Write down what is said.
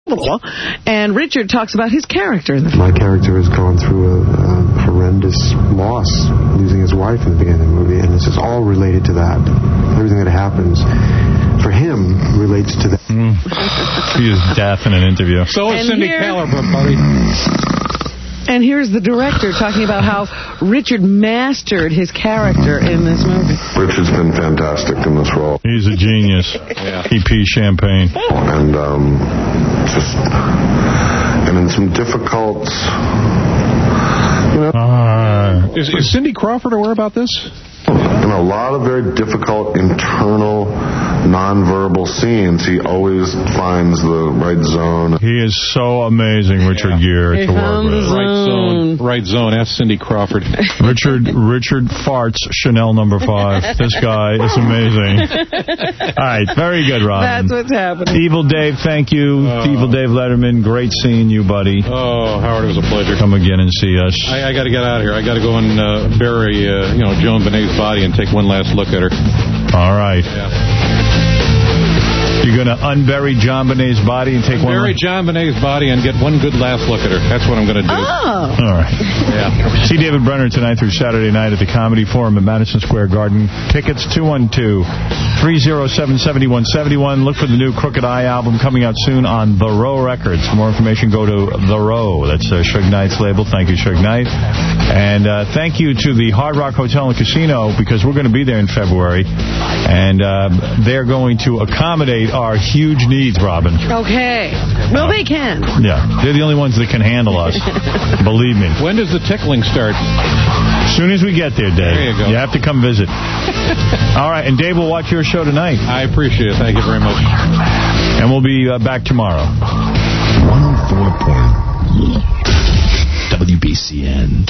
And Richard talks about his character. My character has gone through a horrendous loss, losing his wife in the beginning of the movie, and this is all related to that. Everything that happens for him relates to that. He is deaf in an interview. So is Cindy Caliber, buddy. And here's the director talking about how Richard mastered his character in this movie. Richard's been fantastic in this role. He's a genius. He pees champagne. And and in some difficult, Is Cindy Crawford aware about this? In a lot of very difficult internal nonverbal scenes, he always finds the right zone. He is so amazing, Richard Gere, to work with. Right zone. Ask Cindy Crawford. Richard farts Chanel number 5. This guy is amazing. All right, very good, Robin. That's what's happening. Evil Dave, thank you. Evil Dave Letterman, great seeing you, buddy. Oh, Howard, it was a pleasure. Come again and see us. I got to get out of here. I got to go and bury, Joan Benet's body and take one last look at her. All right. Yeah. You're going to unbury John Benet's body and take one... Bury John Benet's body and get one good last look at her. That's what I'm going to do. Oh. All right. Yeah. See David Brenner tonight through Saturday night at the Comedy Forum at Madison Square Garden. Tickets 212-307-7171. Look for the new Crooked Eye album coming out soon on The Row Records. For more information, go to The Row. That's Suge Knight's label. Thank you, Suge Knight. And thank you to the Hard Rock Hotel and Casino, because we're going to be there in February. And they're going to accommodate our huge needs, Robin. Okay. Well, they can. Yeah. They're the only ones that can handle us. Believe me. When does the tickling start? As soon as we get there, Dave. There you go. You have to come visit. All right. And Dave will watch your show tonight. I appreciate it. Thank you very much. And we'll be back tomorrow. 104.1 WBCN.